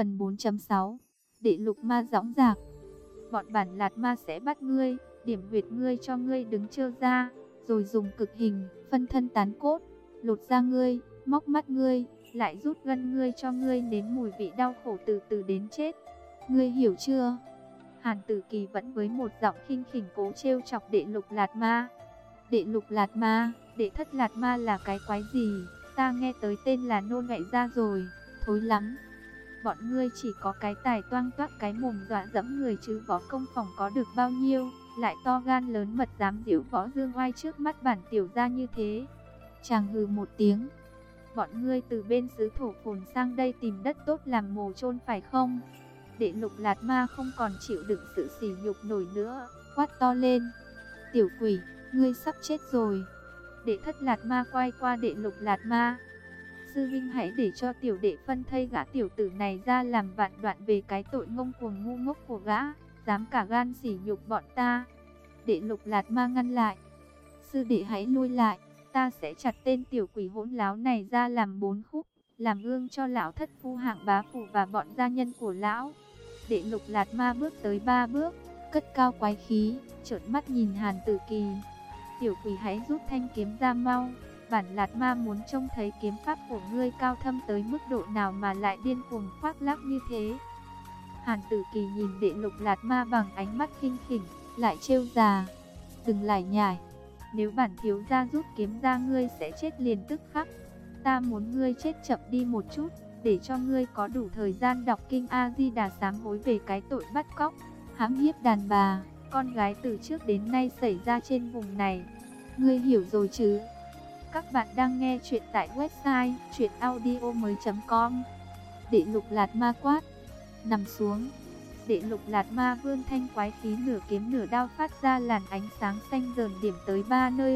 Phần 4.6 Đệ lục ma dõng dạc. Bọn bản Lạt Ma sẽ bắt ngươi, điểm huyệt ngươi cho ngươi đứng trơ ra, rồi dùng cực hình, phân thân tán cốt, lột da ngươi, móc mắt ngươi, lại rút gân ngươi cho ngươi nếm mùi vị đau khổ từ từ đến chết. Ngươi hiểu chưa? Hàn Tử Kỳ vẫn với một giọng khinh khỉnh cố trêu chọc Đệ lục Lạt Ma. Đệ lục Lạt Ma, Đệ thất Lạt Ma là cái quái gì? Ta nghe tới tên là nôn ngậy ra rồi, thối lắm. Bọn ngươi chỉ có cái tài toang toác cái mồm dọa dẫm người chứ võ công phòng có được bao nhiêu, lại to gan lớn mật dám giễu võ dương oai trước mắt bản tiểu gia như thế. Chàng hừ một tiếng. Bọn ngươi từ bên xứ Thổ Phồn sang đây tìm đất tốt làm mồ chôn phải không? Đệ lục Lạt Ma không còn chịu đựng sự sỉ nhục nổi nữa, quát to lên. Tiểu quỷ, ngươi sắp chết rồi. Đệ thất Lạt Ma quay qua Đệ lục Lạt Ma. Sư huynh hãy để cho tiểu đệ phân thây gã tiểu tử này ra làm vạn đoạn về cái tội ngông cuồng ngu ngốc của gã, dám cả gan sỉ nhục bọn ta. Đệ lục Lạt Ma ngăn lại. Sư đệ hãy lui lại, ta sẽ chặt tên tiểu quỷ hỗn láo này ra làm 4 khúc, làm gương cho lão thất phu hạng bá phủ và bọn gia nhân của lão. Đệ lục Lạt Ma bước tới 3 bước, cất cao quái khí, trợn mắt nhìn Hàn Tử Kỳ. Tiểu quỷ hãy rút thanh kiếm ra mau. Bản Lạt Ma muốn trông thấy kiếm pháp của ngươi cao thâm tới mức độ nào mà lại điên cuồng khoác lác như thế. Hàn Tử Kỳ nhìn Đệ lục Lạt Ma bằng ánh mắt khinh khỉnh, lại trêu già. Đừng lải nhải, nếu bản thiếu gia rút kiếm ra ngươi sẽ chết liền tức khắc. Ta muốn ngươi chết chậm đi một chút, để cho ngươi có đủ thời gian đọc kinh A-di-đà sám hối về cái tội bắt cóc, hãm hiếp đàn bà, con gái từ trước đến nay xảy ra trên vùng này. Ngươi hiểu rồi chứ? Các bạn đang nghe chuyện tại website chuyenaudio.com. Đệ lục Lạt Ma quát. Nằm xuống. Đệ lục Lạt Ma vươn thanh quái khí nửa kiếm nửa đao phát ra làn ánh sáng xanh rờn điểm tới 3 nơi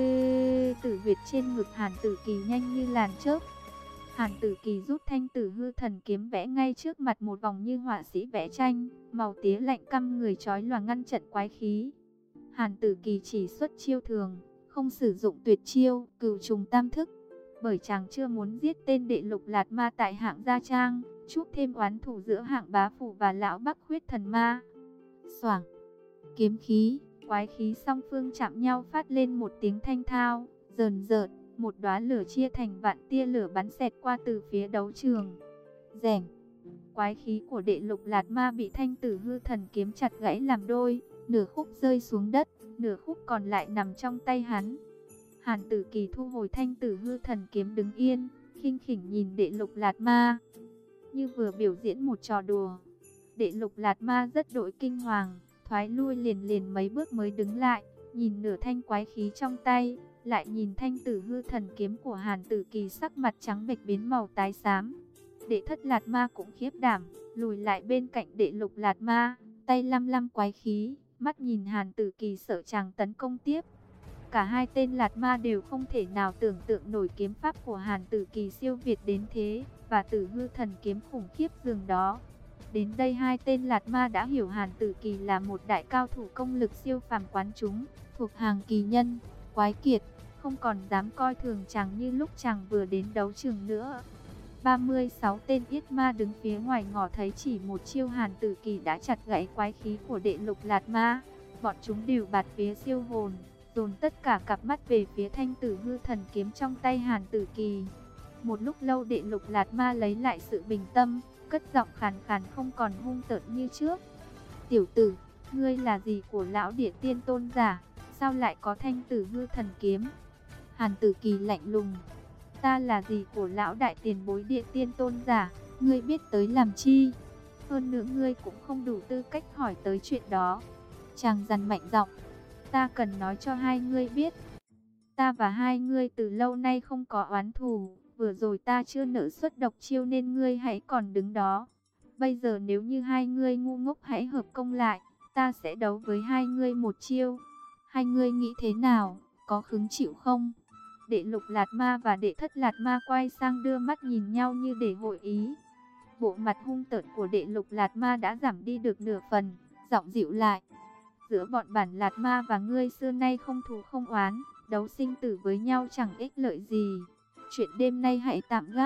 tử huyệt trên ngực Hàn Tử Kỳ nhanh như làn chớp. Hàn Tử Kỳ rút thanh Tử Hư Thần kiếm vẽ ngay trước mặt một vòng như họa sĩ vẽ tranh, màu tía lạnh căm người chói lòa ngăn trận quái khí. Hàn Tử Kỳ chỉ xuất chiêu thường, không sử dụng tuyệt chiêu Cửu Trùng Tam Thức, bởi chàng chưa muốn giết tên Đệ lục Lạt Ma tại hạng Gia Trang, chuốc thêm oán thù giữa hạng Bá Phủ và lão Bắc Huyết Thần Ma. Xoảng, kiếm khí, quái khí song phương chạm nhau phát lên một tiếng thanh thao, rờn rợn, một đóa lửa chia thành vạn tia lửa bắn xẹt qua từ phía đấu trường. Rèn, quái khí của Đệ lục Lạt Ma bị thanh Tử Hư Thần kiếm chặt gãy làm đôi, nửa khúc rơi xuống đất, nửa khúc còn lại nằm trong tay hắn. Hàn Tử Kỳ thu hồi thanh Tử Hư Thần kiếm đứng yên, khinh khỉnh nhìn Đệ lục Lạt Ma, như vừa biểu diễn một trò đùa. Đệ lục Lạt Ma rất đội kinh hoàng, thoái lui liền mấy bước mới đứng lại, nhìn nửa thanh quái khí trong tay, lại nhìn thanh Tử Hư Thần kiếm của Hàn Tử Kỳ, sắc mặt trắng bệch biến màu tái xám. Đệ thất Lạt Ma cũng khiếp đảm, lùi lại bên cạnh Đệ lục Lạt Ma, tay lăm lăm quái khí, mắt nhìn Hàn Tử Kỳ sợ chàng tấn công tiếp. Cả hai tên Lạt Ma đều không thể nào tưởng tượng nổi kiếm pháp của Hàn Tử Kỳ siêu việt đến thế, và Tử Hư Thần kiếm khủng khiếp dường đó. Đến đây hai tên Lạt Ma đã hiểu Hàn Tử Kỳ là một đại cao thủ công lực siêu phàm quán chúng, thuộc hàng kỳ nhân, quái kiệt, không còn dám coi thường chàng như lúc chàng vừa đến đấu trường nữa. 36 tên Yết Ma đứng phía ngoài ngỏ thấy chỉ một chiêu Hàn Tử Kỳ đã chặt gãy quái khí của Đệ lục Lạt Ma. Bọn chúng đều bạt phía siêu hồn, dồn tất cả cặp mắt về phía thanh Tử Hư Thần kiếm trong tay Hàn Tử Kỳ. Một lúc lâu Đệ lục Lạt Ma lấy lại sự bình tâm, cất giọng khàn khàn không còn hung tợn như trước. Tiểu tử, ngươi là gì của lão Địa Tiên tôn giả, sao lại có thanh Tử Hư Thần kiếm? Hàn Tử Kỳ lạnh lùng. Ta là gì của lão đại tiền bối Địa Tiên tôn giả, ngươi biết tới làm chi? Hơn nữa ngươi cũng không đủ tư cách hỏi tới chuyện đó. Chàng dằn mạnh giọng. Ta cần nói cho hai ngươi biết, ta và hai ngươi từ lâu nay không có oán thù. Vừa rồi ta chưa nỡ xuất độc chiêu nên ngươi hãy còn đứng đó. Bây giờ nếu như hai ngươi ngu ngốc hãy hợp công lại, ta sẽ đấu với hai ngươi một chiêu. Hai ngươi nghĩ thế nào, có hứng chịu không? Đệ lục Lạt Ma và Đệ thất Lạt Ma quay sang đưa mắt nhìn nhau như để hội ý. Bộ mặt hung tợn của Đệ lục Lạt Ma đã giảm đi được nửa phần, giọng dịu lại. Giữa bọn bản Lạt Ma và ngươi xưa nay không thù không oán, đấu sinh tử với nhau chẳng ích lợi gì. Chuyện đêm nay hãy tạm gác,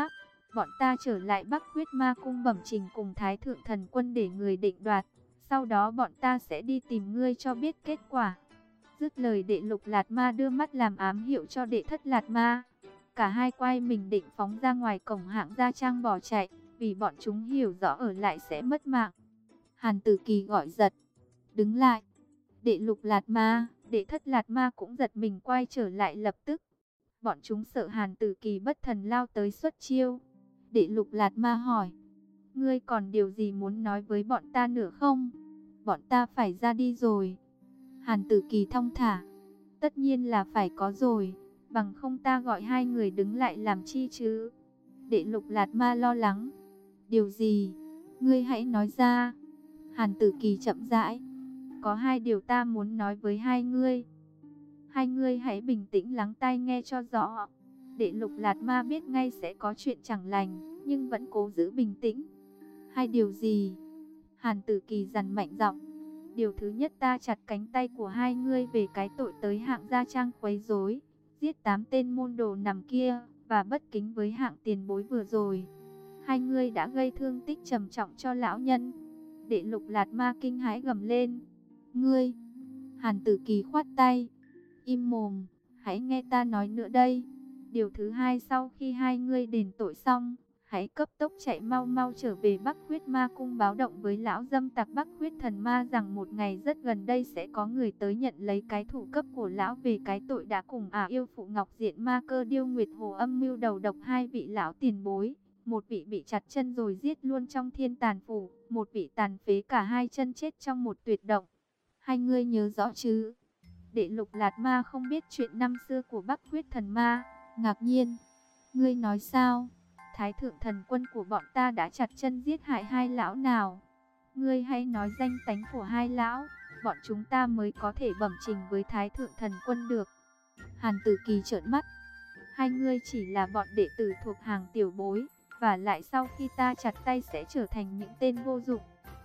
Bọn ta trở lại Bắc Huyết Ma Cung bẩm trình cùng Thái Thượng Thần Quân để người định đoạt. Sau đó bọn ta sẽ đi tìm ngươi cho biết kết quả. Dứt lời, Đệ Lục Lạt Ma đưa mắt làm ám hiệu cho Đệ Thất Lạt Ma. Cả hai quay mình định phóng ra ngoài cổng Hạng Gia Trang bỏ chạy, vì bọn chúng hiểu rõ ở lại sẽ mất mạng. Hàn Tử Kỳ gọi giật, đứng lại. Đệ Lục Lạt Ma, Đệ Thất Lạt Ma cũng giật mình quay trở lại lập tức. Bọn chúng sợ Hàn Tử Kỳ bất thần lao tới xuất chiêu. Đệ Lục Lạt Ma hỏi, ngươi còn điều gì muốn nói với bọn ta nữa không? Bọn ta phải ra đi rồi. Hàn Tử Kỳ thong thả, tất nhiên là phải có rồi, bằng không ta gọi hai người đứng lại làm chi chứ? Đệ Lục Lạt Ma lo lắng, điều gì? Ngươi hãy nói ra. Hàn Tử Kỳ chậm rãi, có hai điều ta muốn nói với hai ngươi. Hai ngươi hãy bình tĩnh lắng tai nghe cho rõ. Đệ Lục Lạt Ma biết ngay sẽ có chuyện chẳng lành, nhưng vẫn cố giữ bình tĩnh. Hai điều gì? Hàn Tử Kỳ dằn mạnh giọng. Điều thứ nhất, ta chặt cánh tay của hai ngươi về cái tội tới Hạng Gia Trang quấy rối, giết 8 tên môn đồ nằm kia, và bất kính với Hạng tiền bối vừa rồi. Hai ngươi đã gây thương tích trầm trọng cho lão nhân. Đệ Lục Lạt Ma kinh hãi gầm lên. Ngươi! Hàn Tử Kỳ khoát tay. Im mồm, hãy nghe ta nói nữa đây. Điều thứ hai, sau khi hai ngươi đền tội xong, hãy cấp tốc chạy mau mau trở về Bắc Huyết Ma Cung báo động với lão dâm tặc Bắc Huyết Thần Ma rằng một ngày rất gần đây sẽ có người tới nhận lấy cái thủ cấp của lão về cái tội đã cùng yêu phụ Ngọc Diện Ma Cơ Điêu Nguyệt Hồ âm mưu đầu độc hai vị lão tiền bối. Một vị bị chặt chân rồi giết luôn trong Thiên Tàn Phủ, một vị tàn phế cả hai chân chết trong một tuyệt động. Hai ngươi nhớ rõ chứ? Đệ Lục Lạt Ma không biết chuyện năm xưa của Bắc Huyết Thần Ma, ngạc nhiên. Ngươi nói sao? Thái Thượng Thần Quân của bọn ta đã chặt chân giết hại hai lão nào? Ngươi hãy nói danh tánh của hai lão, bọn chúng ta mới có thể bẩm trình với Thái Thượng Thần Quân được. Hàn Tử Kỳ trợn mắt. Hai ngươi chỉ là bọn đệ tử thuộc hàng tiểu bối, và lại sau khi ta chặt tay sẽ trở thành những tên vô dụng.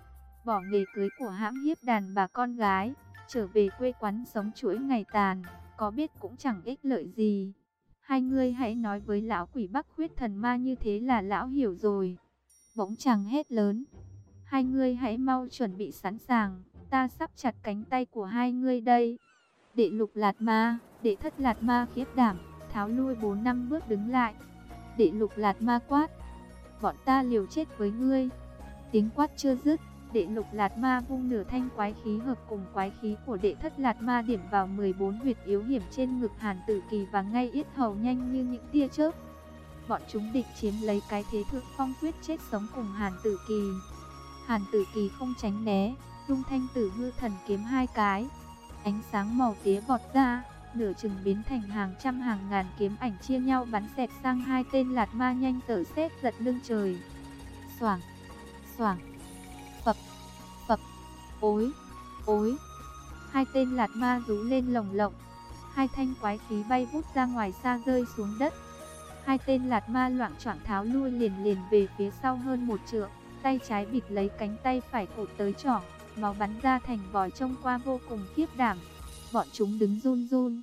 Bỏ nghề cưới của hãm hiếp đàn bà con gái, trở về quê quán sống chuỗi ngày tàn, có biết cũng chẳng ích lợi gì. Hai ngươi hãy nói với lão quỷ Bắc Huyết Thần Ma như thế là lão hiểu rồi. Bỗng chàng hét lớn. Hai ngươi hãy mau chuẩn bị sẵn sàng, ta sắp chặt cánh tay của hai ngươi đây. Đệ Lục Lạt Ma, Đệ Thất Lạt Ma khiếp đảm, tháo lui 4-5 bước đứng lại. Đệ Lục Lạt Ma quát. Bọn ta liều chết với ngươi. Tiếng quát chưa dứt, Đệ Lục Lạt Ma vung nửa thanh quái khí hợp cùng quái khí của Đệ Thất Lạt Ma điểm vào 14 huyệt yếu hiểm trên ngực Hàn Tử Kỳ và ngay yết hầu nhanh như những tia chớp. Bọn chúng định chiếm lấy cái thế thượng phong quyết chết sống cùng Hàn Tử Kỳ. Hàn Tử Kỳ không tránh né, dung thanh Tử Hư Thần kiếm hai cái. Ánh sáng màu tía vọt ra, nửa chừng biến thành hàng trăm hàng ngàn kiếm ảnh chia nhau bắn xẹt sang hai tên Lạt Ma nhanh tở sét giật lưng trời. Xoảng, xoảng, phập, phập, ối, ối. Hai tên Lạt Ma rú lên lồng lộng. Hai thanh quái khí bay vút ra ngoài xa rơi xuống đất. Hai tên Lạt Ma loạng choạng tháo lui liền liền về phía sau hơn 1 trượng, tay trái bịt lấy cánh tay phải cụt tới trỏ, máu bắn ra thành vòi trông qua vô cùng khiếp đảm. Bọn chúng đứng run run.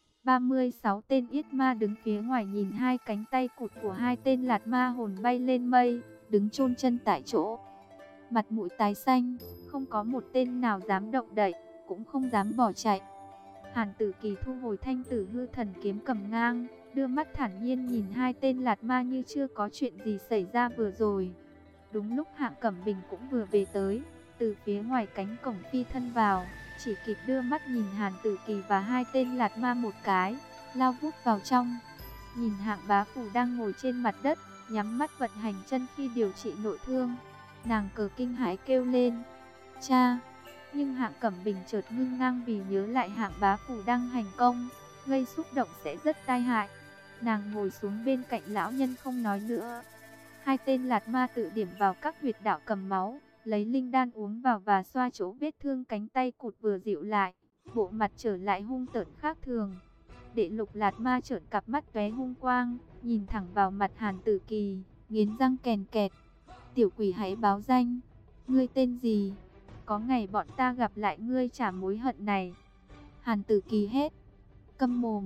36 tên Yết Ma đứng phía ngoài nhìn hai cánh tay cụt của hai tên Lạt Ma hồn bay lên mây, đứng chôn chân tại chỗ. Mặt mũi tái xanh, không có một tên nào dám động đậy, cũng không dám bỏ chạy. Hàn Tử Kỳ thu hồi thanh Tử Hư Thần kiếm cầm ngang, đưa mắt thản nhiên nhìn hai tên Lạt Ma như chưa có chuyện gì xảy ra vừa rồi. Đúng lúc Hạng Cẩm Bình cũng vừa về tới, từ phía ngoài cánh cổng phi thân vào, chỉ kịp đưa mắt nhìn Hàn Tử Kỳ và hai tên Lạt Ma một cái, lao vút vào trong. Nhìn Hạng Bá Phủ đang ngồi trên mặt đất, nhắm mắt vận hành chân khi điều trị nội thương, nàng cờ kinh hãi kêu lên, cha! Nhưng Hạng Cẩm Bình chợt ngưng ngang vì nhớ lại Hạng Bá Phủ đang hành công, gây xúc động sẽ rất tai hại. Nàng ngồi xuống bên cạnh lão nhân không nói nữa. Hai tên Lạt Ma tự điểm vào các huyệt đạo cầm máu, lấy linh đan uống vào và xoa chỗ vết thương cánh tay cụt vừa dịu lại, bộ mặt trở lại hung tợn khác thường. Đệ Lục Lạt Ma trợn cặp mắt tóe hung quang, nhìn thẳng vào mặt Hàn Tử Kỳ, nghiến răng kèn kẹt. Tiểu quỷ hãy báo danh, ngươi tên gì? Có ngày bọn ta gặp lại ngươi trả mối hận này. Hàn Tử Kỳ hét, câm mồm.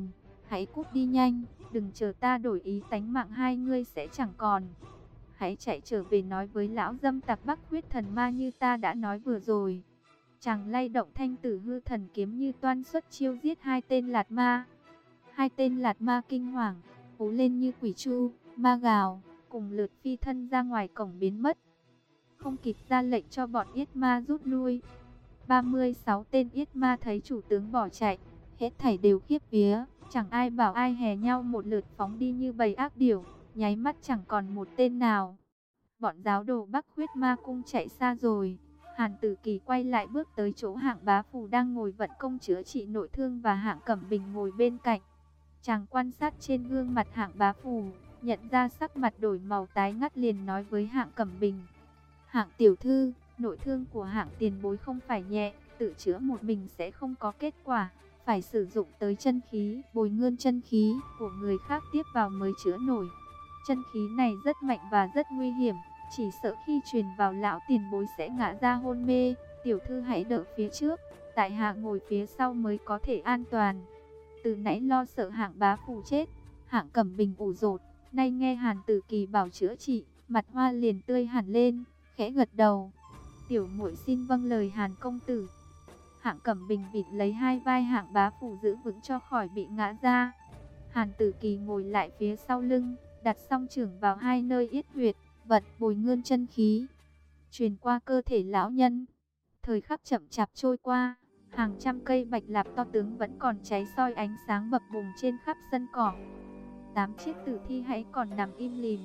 Hãy cút đi nhanh, đừng chờ ta đổi ý, tánh mạng hai ngươi sẽ chẳng còn. Hãy chạy trở về nói với lão dâm tặc Bắc Huyết Thần Ma như ta đã nói vừa rồi. Chàng lay động thanh tử hư thần kiếm như toan xuất chiêu giết hai tên lạt ma. Hai tên lạt ma kinh hoàng, hú lên như quỷ tru, ma gào, cùng lượt phi thân ra ngoài cổng biến mất. Không kịp ra lệnh cho bọn yết ma rút lui. 36 tên yết ma thấy chủ tướng bỏ chạy, hết thảy đều khiếp vía, chẳng ai bảo ai, hè nhau một lượt phóng đi như bầy ác điểu, nháy mắt chẳng còn một tên nào. Bọn giáo đồ Bắc Huyết Ma Cung chạy xa rồi. Hàn Tử Kỳ quay lại bước tới chỗ Hạng Bá Phù đang ngồi vận công chữa trị nội thương và Hạng Cẩm Bình ngồi bên cạnh. Chàng quan sát trên gương mặt Hạng Bá Phù, nhận ra sắc mặt đổi màu tái ngắt, liền nói với Hạng Cẩm Bình: Hạng tiểu thư, nội thương của Hạng tiền bối không phải nhẹ, tự chữa một mình sẽ không có kết quả, phải sử dụng tới chân khí, bồi nguyên chân khí của người khác tiếp vào mới chữa nổi. Chân khí này rất mạnh và rất nguy hiểm, chỉ sợ khi truyền vào lão tiền bối sẽ ngã ra hôn mê. Tiểu thư hãy đợi phía trước, tại hạ ngồi phía sau mới có thể an toàn. Từ nãy lo sợ Hạng Bá Phù chết, Hạng Cẩm Bình ủ rột, nay nghe Hàn Tử Kỳ bảo chữa trị, mặt hoa liền tươi hẳn lên, khẽ gật đầu. Tiểu muội xin vâng lời Hàn công tử. Hạng Cẩm Bình bịt lấy hai vai Hạng Bá Phù giữ vững cho khỏi bị ngã ra. Hàn Tử Kỳ ngồi lại phía sau lưng, đặt song chưởng vào hai nơi yết huyệt, vật bồi nguyên chân khí, truyền qua cơ thể lão nhân. Thời khắc chậm chạp trôi qua, hàng trăm cây bạch lạp to tướng vẫn còn cháy soi ánh sáng bập bùng trên khắp sân cỏ. 8 chiếc tử thi hãy còn nằm im lìm.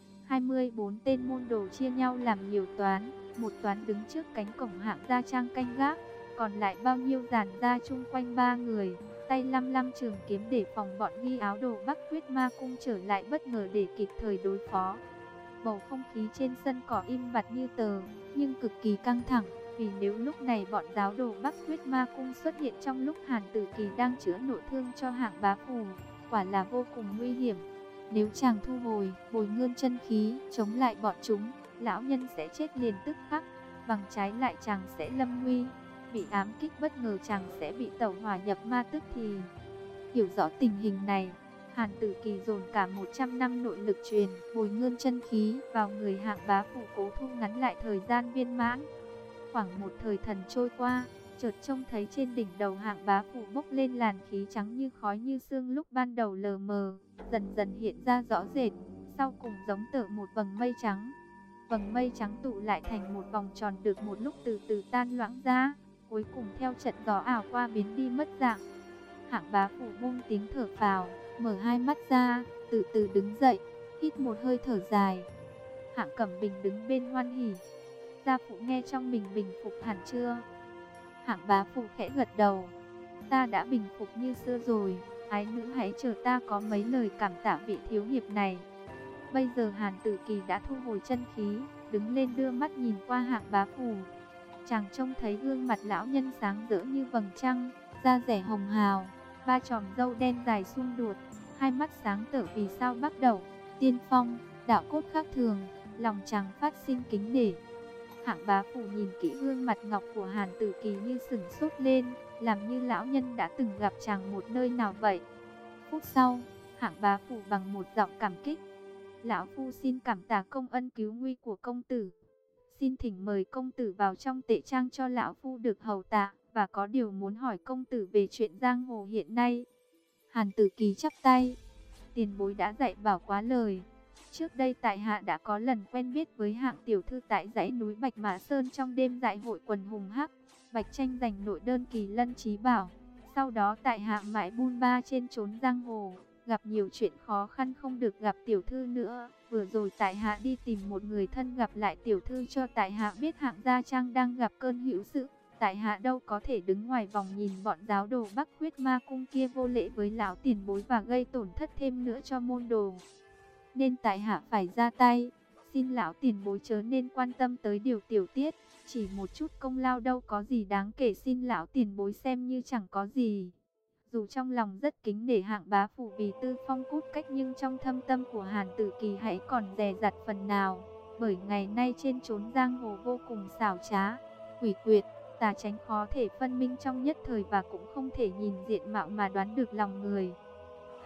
24 tên môn đồ chia nhau làm nhiều toán, một toán đứng trước cánh cổng Hạng gia trang canh gác, còn lại bao nhiêu dàn ra chung quanh ba người, tay lăm lăm trường kiếm để phòng bọn ghi áo đồ Bắc Huyết Ma Cung trở lại bất ngờ để kịp thời đối phó. Bầu không khí trên sân cỏ im bặt như tờ, nhưng cực kỳ căng thẳng, vì nếu lúc này bọn giáo đồ Bắc Huyết Ma Cung xuất hiện trong lúc Hàn Tử Kỳ đang chữa nội thương cho Hạng Bá Phù, quả là vô cùng nguy hiểm. Nếu chàng thu hồi, bồi nguyên chân khí, chống lại bọn chúng, lão nhân sẽ chết liền tức khắc, bằng trái lại chàng sẽ lâm nguy. Bị ám kích bất ngờ chàng sẽ bị tẩu hỏa nhập ma tức thì. Hiểu rõ tình hình này, Hàn Tử Kỳ dồn cả 100 năm nội lực truyền bồi nguyên chân khí vào người Hạng Bá Phù, cố thu ngắn lại thời gian viên mãn. Khoảng một thời thần trôi qua, chợt trông thấy trên đỉnh đầu Hạng Bá Phù bốc lên làn khí trắng như khói như sương, lúc ban đầu lờ mờ, dần dần hiện ra rõ rệt, sau cùng giống tở một vầng mây trắng. Vầng mây trắng tụ lại thành một vòng tròn, được một lúc từ từ tan loãng ra, cuối cùng theo trận gió ảo qua biến đi mất dạng. Hạng Bá Phù buông tiếng thở phào, mở hai mắt ra, từ từ đứng dậy, hít một hơi thở dài. Hạng Cẩm Bình đứng bên hoan hỉ: gia phụ nghe trong mình bình phục hẳn chưa? Hạng Bá Phù khẽ gật đầu: ta đã bình phục như xưa rồi, ái nữ hãy chờ ta có mấy lời cảm tạ vị thiếu hiệp này. Bây giờ Hàn Tử Kỳ đã thu hồi chân khí, đứng lên đưa mắt nhìn qua Hạng Bá Phù. Chàng trông thấy gương mặt lão nhân sáng rỡ như vầng trăng, da dẻ hồng hào, ba chòm râu đen dài xung đuột, hai mắt sáng tở vì sao bắt đầu, tiên phong, đạo cốt khác thường, lòng chàng phát sinh kính nể. Hạng Bá Phù nhìn kỹ gương mặt ngọc của Hàn Tử Kỳ như sửng sốt lên, làm như lão nhân đã từng gặp chàng một nơi nào vậy. Phút sau, Hạng Bá Phù bằng một giọng cảm kích: lão phu xin cảm tạ công ân cứu nguy của công tử. Xin thỉnh mời công tử vào trong tệ trang cho lão phu được hầu tạ, và có điều muốn hỏi công tử về chuyện giang hồ hiện nay. Hàn Tử Kỳ chắp tay: tiền bối đã dạy bảo quá lời. Trước đây tại hạ đã có lần quen biết với Hạng tiểu thư tại dãy núi Bạch Mã Sơn trong đêm đại hội quần hùng hắc. Bạch tranh giành nội đơn kỳ lân trí bảo. Sau đó tại hạ mãi bôn ba trên chốn giang hồ, gặp nhiều chuyện khó khăn không được gặp tiểu thư nữa. Vừa rồi tại hạ đi tìm một người thân gặp lại tiểu thư, cho tại hạ biết Hạng gia trang đang gặp cơn hữu sự. Tại hạ đâu có thể đứng ngoài vòng nhìn bọn giáo đồ Bắc Huyết Ma Cung kia vô lễ với lão tiền bối và gây tổn thất thêm nữa cho môn đồ, nên tại hạ phải ra tay. Xin lão tiền bối chớ nên quan tâm tới điều tiểu tiết, chỉ một chút công lao đâu có gì đáng kể, xin lão tiền bối xem như chẳng có gì. Dù trong lòng rất kính nể Hạng Bá Phù vì tư phong cốt cách, nhưng trong thâm tâm của Hàn Tử Kỳ hãy còn dè dặt phần nào, bởi ngày nay trên chốn giang hồ vô cùng xảo trá, quỷ quyệt, tà chánh khó thể phân minh trong nhất thời, và cũng không thể nhìn diện mạo mà đoán được lòng người.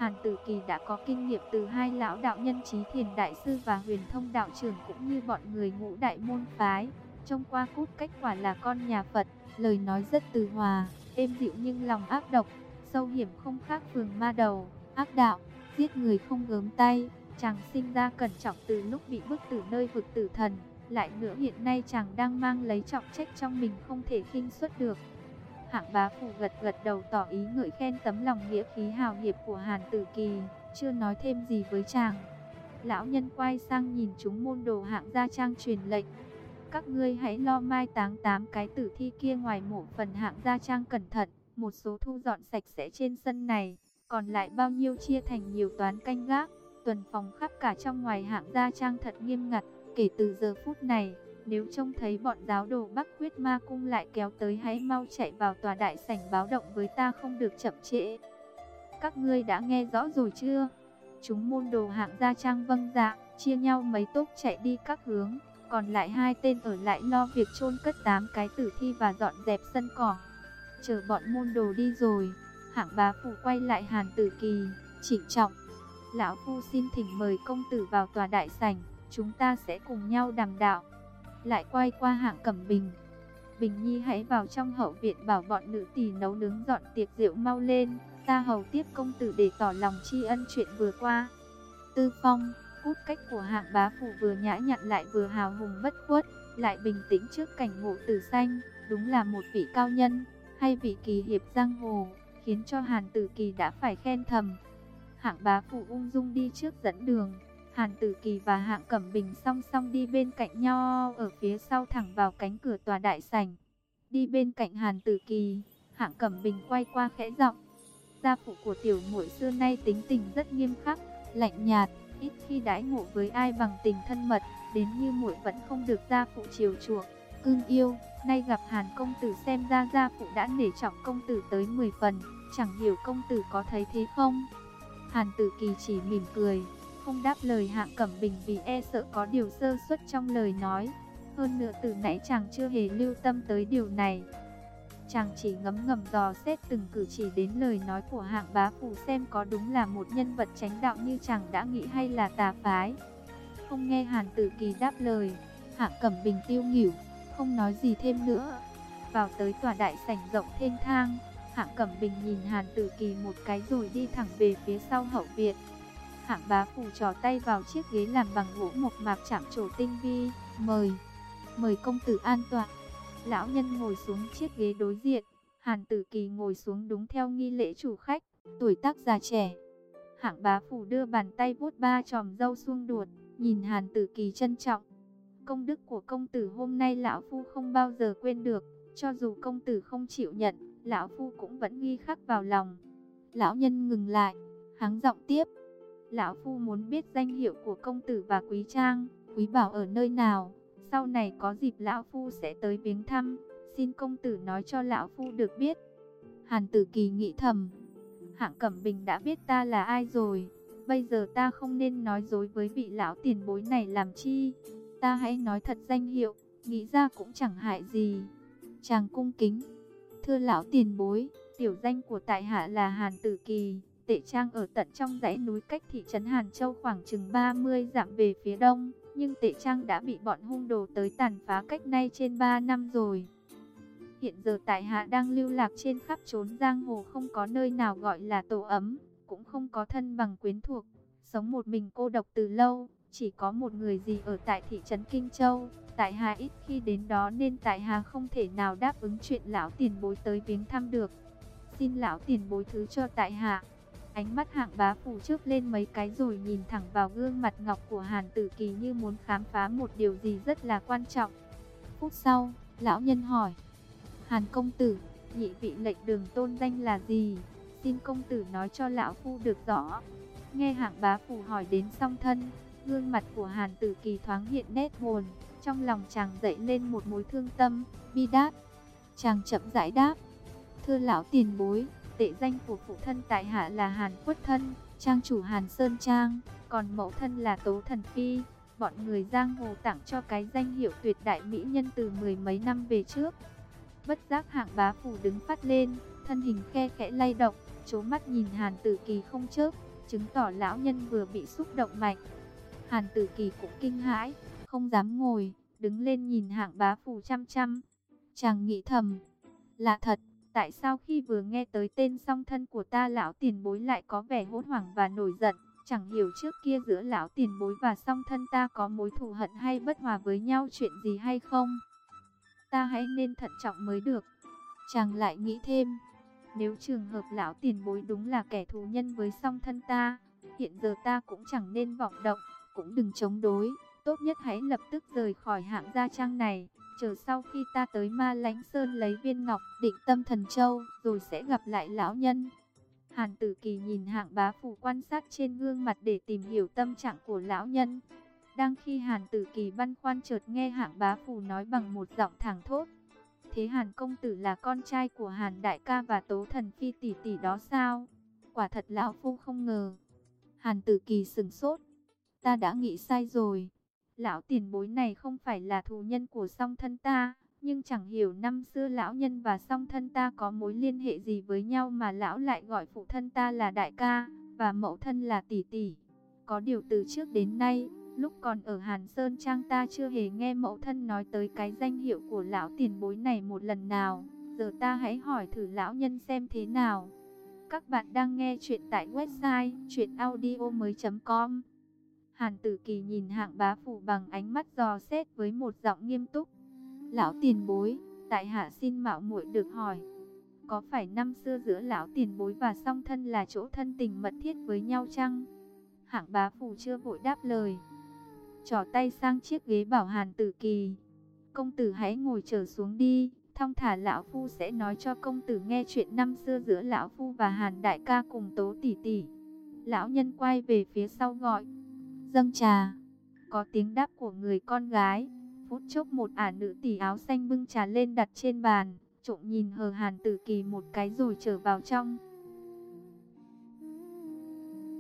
Hàn Tử Kỳ đã có kinh nghiệm từ hai lão đạo nhân Chí Thiền Đại Sư và Huyền Thông Đạo Trưởng cũng như bọn người Ngũ Đại Môn Phái. Trông qua cốt cách quả là con nhà Phật, lời nói rất từ hòa, êm dịu nhưng lòng ác độc, sâu hiểm không khác phường ma đầu, ác đạo, giết người không gớm tay. Chàng sinh ra cẩn trọng từ lúc bị bức tử nơi vực tử thần, lại nữa hiện nay chàng đang mang lấy trọng trách trong mình không thể khinh suất được. Hạng Bá Phủ gật gật đầu tỏ ý ngợi khen tấm lòng nghĩa khí hào hiệp của Hàn Tử Kỳ, chưa nói thêm gì với chàng. Lão nhân quay sang nhìn chúng môn đồ Hạng gia trang truyền lệnh: các ngươi hãy lo mai táng 8 cái tử thi kia ngoài mộ phần Hạng gia trang cẩn thận, một số thu dọn sạch sẽ trên sân này, còn lại bao nhiêu chia thành nhiều toán canh gác, tuần phòng khắp cả trong ngoài Hạng gia trang thật nghiêm ngặt. Kể từ giờ phút này, nếu trông thấy bọn giáo đồ Bắc Huyết Ma Cung lại kéo tới, hãy mau chạy vào tòa đại sảnh báo động với ta, không được chậm trễ. Các ngươi đã nghe rõ rồi chưa? Chúng môn đồ Hạng gia trang vâng dạ, chia nhau mấy tốp chạy đi các hướng, còn lại 2 tên ở lại lo việc chôn cất 8 cái tử thi và dọn dẹp sân cỏ. Chờ bọn môn đồ đi rồi, Hạng Bá Phủ quay lại Hàn Tử Kỳ, trịnh trọng: lão phu xin thỉnh mời công tử vào tòa đại sảnh, chúng ta sẽ cùng nhau đàm đạo. Lại quay qua Hạng Cẩm Bình: Bình Nhi hãy vào trong hậu viện bảo bọn nữ tỳ nấu nướng dọn tiệc rượu mau lên, ta hầu tiếp công tử để tỏ lòng tri ân chuyện vừa qua. Tư phong, cốt cách của Hạng Bá Phủ vừa nhã nhặn lại vừa hào hùng bất khuất, lại bình tĩnh trước cảnh ngộ tử sanh, đúng là một vị cao nhân, hay vị kỳ hiệp giang hồ, khiến cho Hàn Tử Kỳ đã phải khen thầm. Hạng Bá Phủ ung dung đi trước dẫn đường, Hàn Tử Kỳ và Hạng Cẩm Bình song song đi bên cạnh nhau, ở phía sau thẳng vào cánh cửa tòa đại sảnh. Đi bên cạnh Hàn Tử Kỳ, Hạng Cẩm Bình quay qua khẽ giọng: gia phụ của tiểu muội xưa nay tính tình rất nghiêm khắc, lạnh nhạt, ít khi đãi ngộ với ai bằng tình thân mật, đến như muội vẫn không được gia phụ chiều chuộng, cưng yêu. Nay gặp Hàn công tử xem ra gia phụ đã nể trọng công tử tới 10 phần, chẳng hiểu công tử có thấy thế không? Hàn Tử Kỳ chỉ mỉm cười, không đáp lời Hạng Cẩm Bình vì e sợ có điều sơ suất trong lời nói. Hơn nữa từ nãy chàng chưa hề lưu tâm tới điều này. Chàng chỉ ngấm ngầm dò xét từng cử chỉ đến lời nói của Hạng Bá Phủ, xem có đúng là một nhân vật chánh đạo như chàng đã nghĩ hay là tà phái. Không nghe Hàn Tử Kỳ đáp lời, Hạng Cẩm Bình tiêu nghỉu, không nói gì thêm nữa. Vào tới tòa đại sảnh rộng thênh thang, Hạng Cẩm Bình nhìn Hàn Tử Kỳ một cái rồi đi thẳng về phía sau hậu viện. Hạng Bá Phủ trò tay vào chiếc ghế làm bằng gỗ mộc mạc chạm trổ tinh vi, mời công tử an tọa. Lão nhân ngồi xuống chiếc ghế đối diện, Hàn Tử Kỳ ngồi xuống đúng theo nghi lễ chủ khách, tuổi tác già trẻ. Hạng Bá Phủ đưa bàn tay vuốt ba chòm râu suông đuột, nhìn Hàn Tử Kỳ trân trọng: công đức của công tử hôm nay lão phu không bao giờ quên được, cho dù công tử không chịu nhận, lão phu cũng vẫn ghi khắc vào lòng. Lão nhân ngừng lại, hắng giọng tiếp: lão phu muốn biết danh hiệu của công tử và quý trang, quý bảo ở nơi nào, sau này có dịp lão phu sẽ tới viếng thăm, xin công tử nói cho lão phu được biết. Hàn Tử Kỳ nghĩ thầm, Hạng Cẩm Bình đã biết ta là ai rồi, bây giờ ta không nên nói dối với vị lão tiền bối này làm chi, ta hãy nói thật danh hiệu, nghĩ ra cũng chẳng hại gì. Chàng cung kính: thưa lão tiền bối, tiểu danh của tại hạ là Hàn Tử Kỳ, tệ trang ở tận trong dãy núi cách thị trấn Hàn Châu khoảng chừng 30 dặm về phía đông, nhưng tệ trang đã bị bọn hung đồ tới tàn phá cách nay trên 3 năm rồi. Hiện giờ tại hạ đang lưu lạc trên khắp chốn giang hồ, không có nơi nào gọi là tổ ấm, cũng không có thân bằng quyến thuộc, sống một mình cô độc từ lâu, chỉ có một người dì ở tại thị trấn Kinh Châu. Tại hạ ít khi đến đó nên tại hạ không thể nào đáp ứng chuyện lão tiền bối tới viếng thăm được, xin lão tiền bối thứ cho tại hạ. Ánh mắt Hạng Bá Phủ chớp lên mấy cái rồi nhìn thẳng vào gương mặt ngọc của Hàn Tử Kỳ như muốn khám phá một điều gì rất là quan trọng. Phút sau, lão nhân hỏi: Hàn công tử, nhị vị lệnh đường tôn danh là gì? Xin công tử nói cho lão phu được rõ. Nghe Hạng Bá Phủ hỏi đến song thân, gương mặt của Hàn Tử Kỳ thoáng hiện nét buồn, trong lòng chàng dậy lên một mối thương tâm, bi đát. Chàng chậm rãi đáp: thưa lão tiền bối, tệ danh của phụ thân tại hạ là Hàn Quất Thân, trang chủ Hàn Sơn Trang, còn mẫu thân là Tố Thần Phi. Bọn người giang hồ tặng cho cái danh hiệu tuyệt đại mỹ nhân từ 10 mấy năm về trước. Bất giác Hạng Bá Phủ đứng phát lên, thân hình khe khẽ lay động, trố mắt nhìn Hàn Tử Kỳ không chớp, chứng tỏ lão nhân vừa bị xúc động mạnh. Hàn Tử Kỳ cũng kinh hãi, không dám ngồi, đứng lên nhìn Hạng Bá Phủ chăm chăm. Chàng nghĩ thầm, lạ thật, tại sao khi vừa nghe tới tên song thân của ta lão tiền bối lại có vẻ hốt hoảng và nổi giận, chẳng hiểu trước kia giữa lão tiền bối và song thân ta có mối thù hận hay bất hòa với nhau chuyện gì hay không? Ta hãy nên thận trọng mới được. Chàng lại nghĩ thêm, nếu trường hợp lão tiền bối đúng là kẻ thù nhân với song thân ta, hiện giờ ta cũng chẳng nên vọng động, cũng đừng chống đối, tốt nhất hãy lập tức rời khỏi Hạng gia trang này, chờ sau khi ta tới Ma Lãnh Sơn lấy viên ngọc Định Tâm Thần Châu, rồi sẽ gặp lại lão nhân. Hàn Tử Kỳ nhìn Hạng Bá Phủ quan sát trên gương mặt để tìm hiểu tâm trạng của lão nhân. Đang khi Hàn Tử Kỳ băn khoăn, chợt nghe Hạng Bá Phủ nói bằng một giọng thẳng thốt, thế Hàn công tử là con trai của Hàn đại ca và Tố Thần Phi tỷ tỷ đó sao? Quả thật lão phu không ngờ. Hàn Tử Kỳ sững sốt, ta đã nghĩ sai rồi. Lão tiền bối này không phải là thù nhân của song thân ta, nhưng chẳng hiểu năm xưa lão nhân và song thân ta có mối liên hệ gì với nhau mà lão lại gọi phụ thân ta là đại ca và mẫu thân là tỷ tỷ. Có điều từ trước đến nay, lúc còn ở Hàn Sơn Trang ta chưa hề nghe mẫu thân nói tới cái danh hiệu của lão tiền bối này một lần nào. Giờ ta hãy hỏi thử lão nhân xem thế nào. Các bạn đang nghe chuyện tại website chuyenaudio.com. Hàn Tử Kỳ nhìn Hạng Bá Phủ bằng ánh mắt dò xét với một giọng nghiêm túc. Lão tiền bối, tại hạ xin mạo muội được hỏi, có phải năm xưa giữa lão tiền bối và song thân là chỗ thân tình mật thiết với nhau chăng? Hạng Bá Phủ chưa vội đáp lời, trỏ tay sang chiếc ghế bảo Hàn Tử Kỳ, công tử hãy ngồi trở xuống đi, thong thả lão phu sẽ nói cho công tử nghe chuyện năm xưa giữa lão phu và Hàn đại ca cùng Tố tỷ tỷ. Lão nhân quay về phía sau gọi, dâng trà. Có tiếng đáp của người con gái. Phút chốc một ả nữ tỷ áo xanh bưng trà lên đặt trên bàn, trộm nhìn hờ Hàn Tử Kỳ một cái rồi trở vào trong.